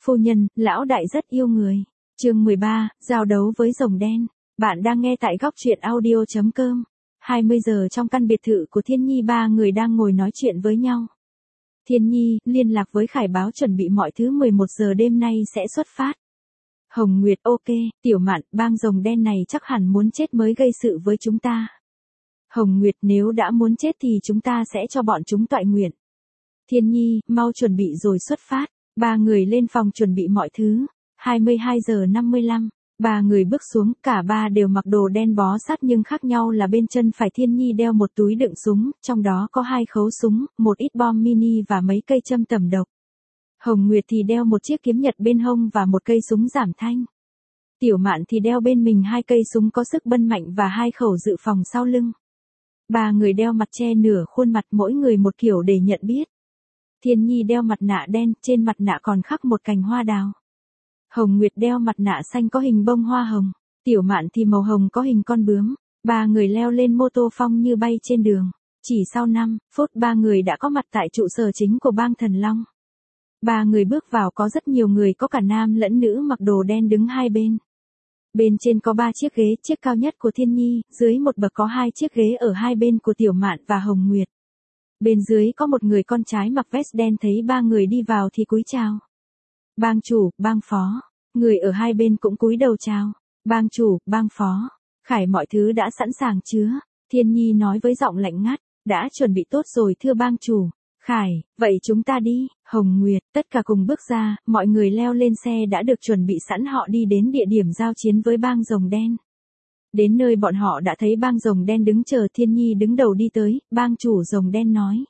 Phu nhân, lão đại rất yêu người. Chương 13, giao đấu với rồng đen. Bạn đang nghe tại góc truyện audio.com. 20 giờ trong căn biệt thự của Thiên Nhi, ba người đang ngồi nói chuyện với nhau. Thiên Nhi liên lạc với Khải báo chuẩn bị mọi thứ 11 giờ đêm nay sẽ xuất phát. Hồng Nguyệt, ok, Tiểu Mạn, bang rồng đen này chắc hẳn muốn chết mới gây sự với chúng ta. Hồng Nguyệt, nếu đã muốn chết thì chúng ta sẽ cho bọn chúng toại nguyện. Thiên Nhi, mau chuẩn bị rồi xuất phát. Ba người lên phòng chuẩn bị mọi thứ. 22 giờ 55. Ba người bước xuống, cả ba đều mặc đồ đen bó sát nhưng khác nhau là bên chân phải Thiên Nhi đeo một túi đựng súng, trong đó có 2 khẩu súng, một ít bom mini và mấy cây châm tẩm độc. Hồng Nguyệt thì đeo một chiếc kiếm nhật bên hông và một cây súng giảm thanh. Tiểu Mạn thì đeo bên mình 2 cây súng có sức bân mạnh và 2 khẩu dự phòng sau lưng. Ba người đeo mặt che nửa khuôn mặt, mỗi người một kiểu để nhận biết. Thiên Nhi đeo mặt nạ đen, trên mặt nạ còn khắc một cành hoa đào. Hồng Nguyệt đeo mặt nạ xanh có hình bông hoa hồng. Tiểu Mạn thì màu hồng có hình con bướm. Ba người leo lên mô tô phong như bay trên đường. Chỉ sau 5 phút ba người đã có mặt tại trụ sở chính của bang Thần Long. Ba người bước vào có rất nhiều người, có cả nam lẫn nữ mặc đồ đen đứng hai bên. Bên trên có 3 chiếc ghế, chiếc cao nhất của Thiên Nhi, dưới một bậc có 2 chiếc ghế ở hai bên của Tiểu Mạn và Hồng Nguyệt. Bên dưới có một người con trai mặc vest đen, thấy ba người đi vào thì cúi chào. Bang chủ, bang phó. Người ở hai bên cũng cúi đầu chào. Bang chủ, bang phó. Khải, mọi thứ đã sẵn sàng chưa? Thiên Nhi nói với giọng lạnh ngắt. Đã chuẩn bị tốt rồi thưa bang chủ. Khải, vậy chúng ta đi. Hồng Nguyệt, tất cả cùng bước ra, mọi người leo lên xe đã được chuẩn bị sẵn, họ đi đến địa điểm giao chiến với bang rồng đen. Đến nơi bọn họ đã thấy bang rồng đen đứng chờ. Thiên Nhi đứng đầu đi tới, bang chủ rồng đen nói.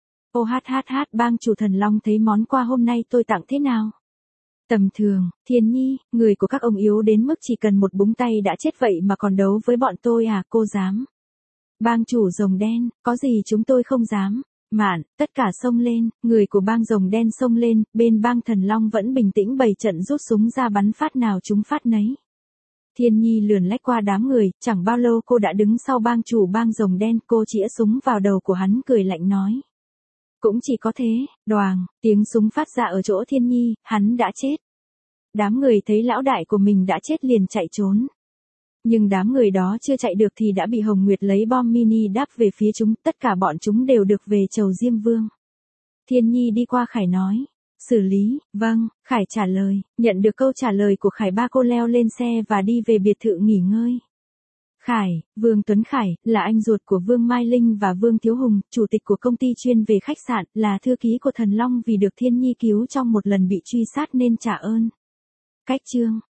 Ô hát, bang chủ Thần Long, thấy món quà hôm nay tôi tặng thế nào? Tầm thường. Thiên Nhi, người của các ông yếu đến mức chỉ cần một búng tay đã chết, vậy mà còn đấu với bọn tôi à? Cô dám? Bang chủ rồng đen, có gì chúng tôi không dám. Mạn, tất cả xông lên. Người của bang rồng đen xông lên, bên bang Thần Long vẫn bình tĩnh bày trận, rút súng ra bắn phát nào chúng phát nấy. Thiên Nhi lườn lách qua đám người, chẳng bao lâu cô đã đứng sau bang chủ bang rồng đen, cô chĩa súng vào đầu của hắn, cười lạnh nói. Cũng chỉ có thế. Đoàng, tiếng súng phát ra ở chỗ Thiên Nhi, hắn đã chết. Đám người thấy lão đại của mình đã chết liền chạy trốn. Nhưng đám người đó chưa chạy được thì đã bị Hồng Nguyệt lấy bom mini đáp về phía chúng, tất cả bọn chúng đều được về chầu Diêm Vương. Thiên Nhi đi qua Khải nói. Xử lý, vâng, Khải trả lời. Nhận được câu trả lời của Khải, ba cô leo lên xe và đi về biệt thự nghỉ ngơi. Khải, Vương Tuấn Khải, là anh ruột của Vương Mai Linh và Vương Thiếu Hùng, chủ tịch của công ty chuyên về khách sạn, là thư ký của Thần Long, vì được Thiên Nhi cứu trong một lần bị truy sát nên trả ơn. Cách chương.